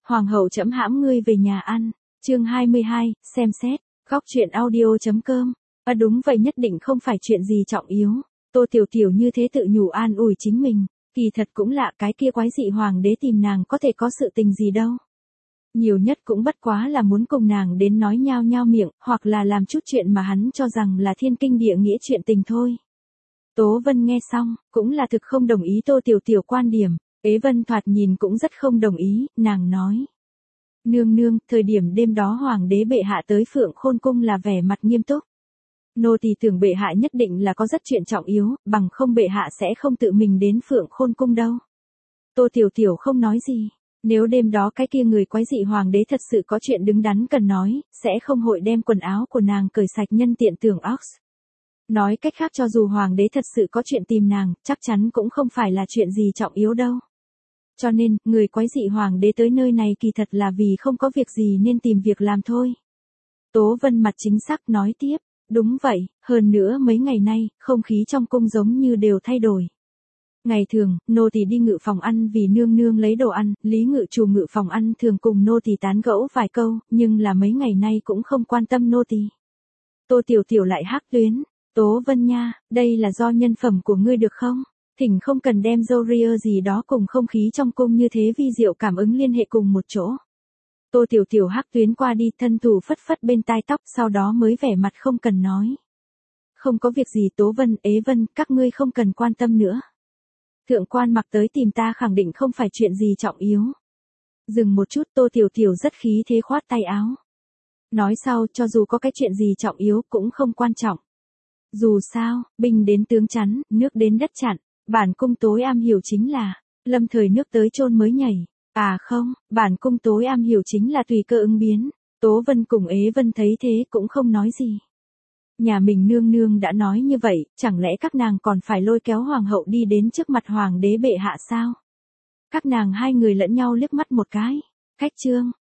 Hoàng hậu trẫm hãm ngươi về nhà ăn. Chương 22, xem xét. Góc truyện audio.com. Đúng vậy, nhất định không phải chuyện gì trọng yếu. Tô Tiểu Tiểu như thế tự nhủ an ủi chính mình. Kỳ thật cũng lạ, cái kia quái dị hoàng đế tìm nàng có thể có sự tình gì đâu. Nhiều nhất cũng bất quá là muốn cùng nàng đến nói nhao nhao miệng, hoặc là làm chút chuyện mà hắn cho rằng là thiên kinh địa nghĩa chuyện tình thôi. Tố Vân nghe xong, cũng là thực không đồng ý Tô Tiểu Tiểu quan điểm. Ế Vân thoạt nhìn cũng rất không đồng ý, nàng nói. Nương nương, thời điểm đêm đó hoàng đế bệ hạ tới Phượng Khôn Cung là vẻ mặt nghiêm túc. Nô tỳ tưởng bệ hạ nhất định là có rất chuyện trọng yếu, bằng không bệ hạ sẽ không tự mình đến Phượng Khôn Cung đâu. Tô Tiểu Tiểu không nói gì. Nếu đêm đó cái kia người quái dị hoàng đế thật sự có chuyện đứng đắn cần nói, sẽ không hội đem quần áo của nàng cởi sạch nhân tiện tưởng ox. Nói cách khác, cho dù hoàng đế thật sự có chuyện tìm nàng, chắc chắn cũng không phải là chuyện gì trọng yếu đâu. Cho nên, người quái dị hoàng đế tới nơi này kỳ thật là vì không có việc gì nên tìm việc làm thôi. Tố Vân mặt chính xác nói tiếp, đúng vậy, hơn nữa mấy ngày nay, không khí trong cung giống như đều thay đổi. Ngày thường, nô tỳ đi ngự phòng ăn vì nương nương lấy đồ ăn, Lý ngự chủ ngự phòng ăn thường cùng nô tỳ tán gẫu vài câu, nhưng là mấy ngày nay cũng không quan tâm nô tỳ. Tô Tiểu Tiểu lại hắc tuyến, Tố Vân nha, đây là do nhân phẩm của ngươi được không? Thỉnh không cần đem Zoria gì đó cùng không khí trong cung như thế vi diệu cảm ứng liên hệ cùng một chỗ. Tô Tiểu Tiểu hắc tuyến qua đi, thân thủ phất phất bên tai tóc, sau đó mới vẻ mặt không cần nói. Không có việc gì Tố Vân, Ế Vân, các ngươi không cần quan tâm nữa. Thượng quan mặc tới tìm ta khẳng định không phải chuyện gì trọng yếu. Dừng một chút, Tô Tiểu Tiểu rất khí thế khoát tay áo. Nói sau, cho dù có cái chuyện gì trọng yếu cũng không quan trọng. Dù sao, binh đến tướng chắn, nước đến đất chặn, bản cung tối am hiểu chính là, lâm thời nước tới chôn mới nhảy. À không, bản cung tối am hiểu chính là tùy cơ ứng biến. Tố Vân cùng Ế Vân thấy thế cũng không nói gì. Nhà mình nương nương đã nói như vậy, chẳng lẽ các nàng còn phải lôi kéo hoàng hậu đi đến trước mặt hoàng đế bệ hạ sao? Các nàng hai người lẫn nhau liếc mắt một cái. Cách chương,